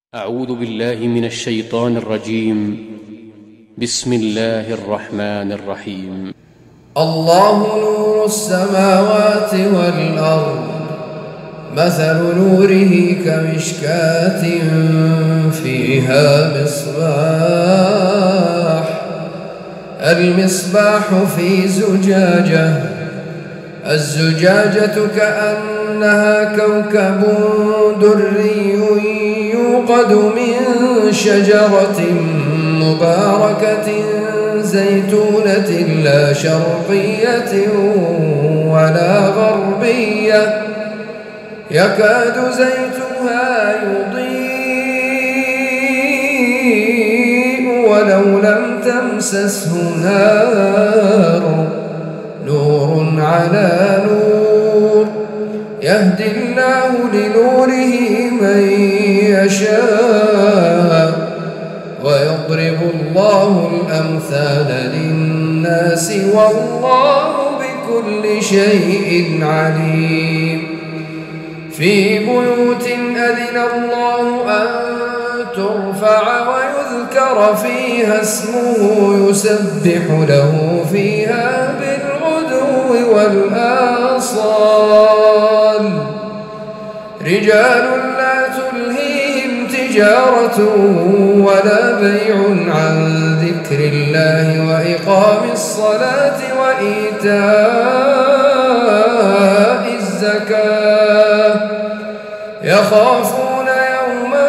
أعوذ بالله من الشيطان الرجيم. بسم الله الرحمن الرحيم. الله نور السماوات والأرض، مثل نوره كمشكاة فيها مصباح، المصباح في زجاجة، الزجاجة كأنها كوكب دري يوقد من شجرة مباركة زيتونة لا شرقية ولا غربية، يكاد زيتها يضيء ولو لم تمسسه نار، نور على نور، يهدي الله لنوره من يشاء، ويضرب الله الأمثال للناس والله بكل شيء عليم. في بيوت أذن الله أن ترفع ويذكر فيها اسمه يسبح له فيها بالغدو والآصال، رجال لا تلهيهم تجارة ولا بيع عن ذكر الله وإقام الصلاة وإيتاء الزكاة، يخافون يوما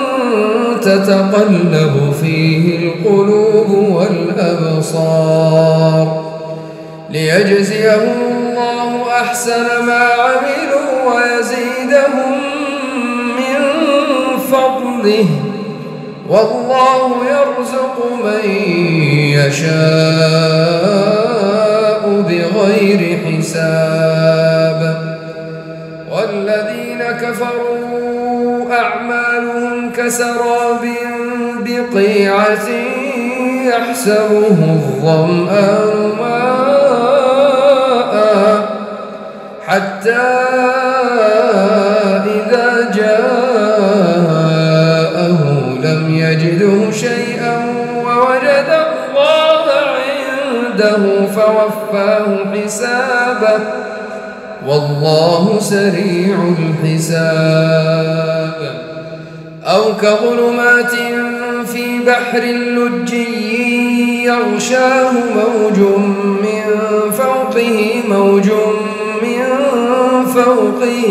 تتقلب فيه القلوب والأبصار، ليجزيهم الله أحسن ما عملوا ويزيدهم من فضله، والله يرزق من يشاء بغير حساب. والذين كفروا أعمالهم كسراب بقيعة يحسبه الظمآن ماء حتى إذا جاءه لم يجده شيئا ووجد الله عنده فوفاه حسابه، والله سريع الحساب. أو كظلمات في بحر لجي يغشاه موج من فوقه موج من فوقه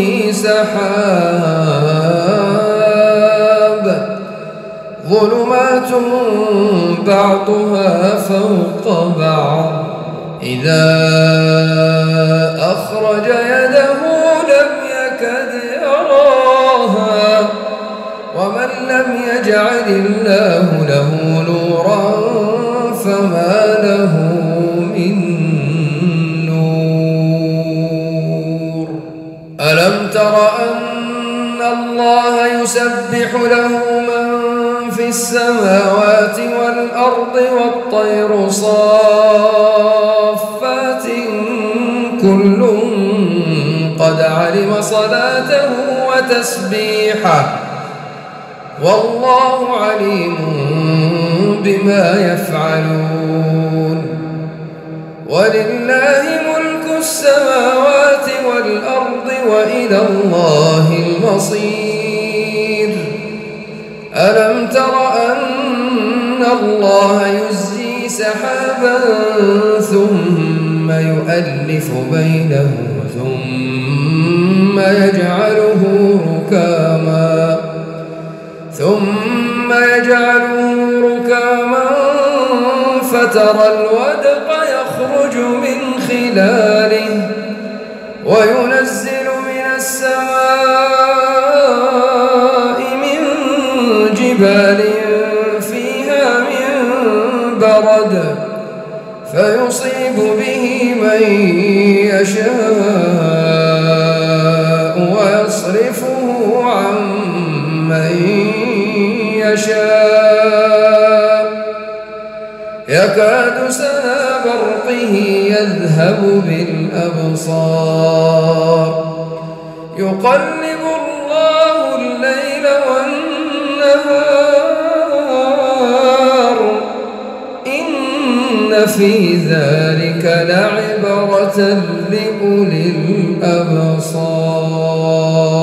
سحاب، ظلمات بعضها فوق بعض، إذا أخرج يده لم يكد يراها، ومن لم يجعل الله له نورا فما له من نور. ألم تر أن الله يسبح له من في السماوات والأرض والطير صافات كل قد علم صلاته وتسبيحه، والله عليم بما يفعلون. ولله ملك السماوات والأرض وإلى الله المصير. ألم تر أن الله يزجي سحابا ثم يؤلف بينه ثم يجعله ركاما فترى الودق يخرج من خلاله، وينزل من السماء من جبال فيها من برد فيصيب به من يشاء ويصرفه عن من يشاء، يكاد سنا برقه يذهب بالأبصار، يقلب الله الليل والنهار في ذلك لعبرة لأولي الأبصار.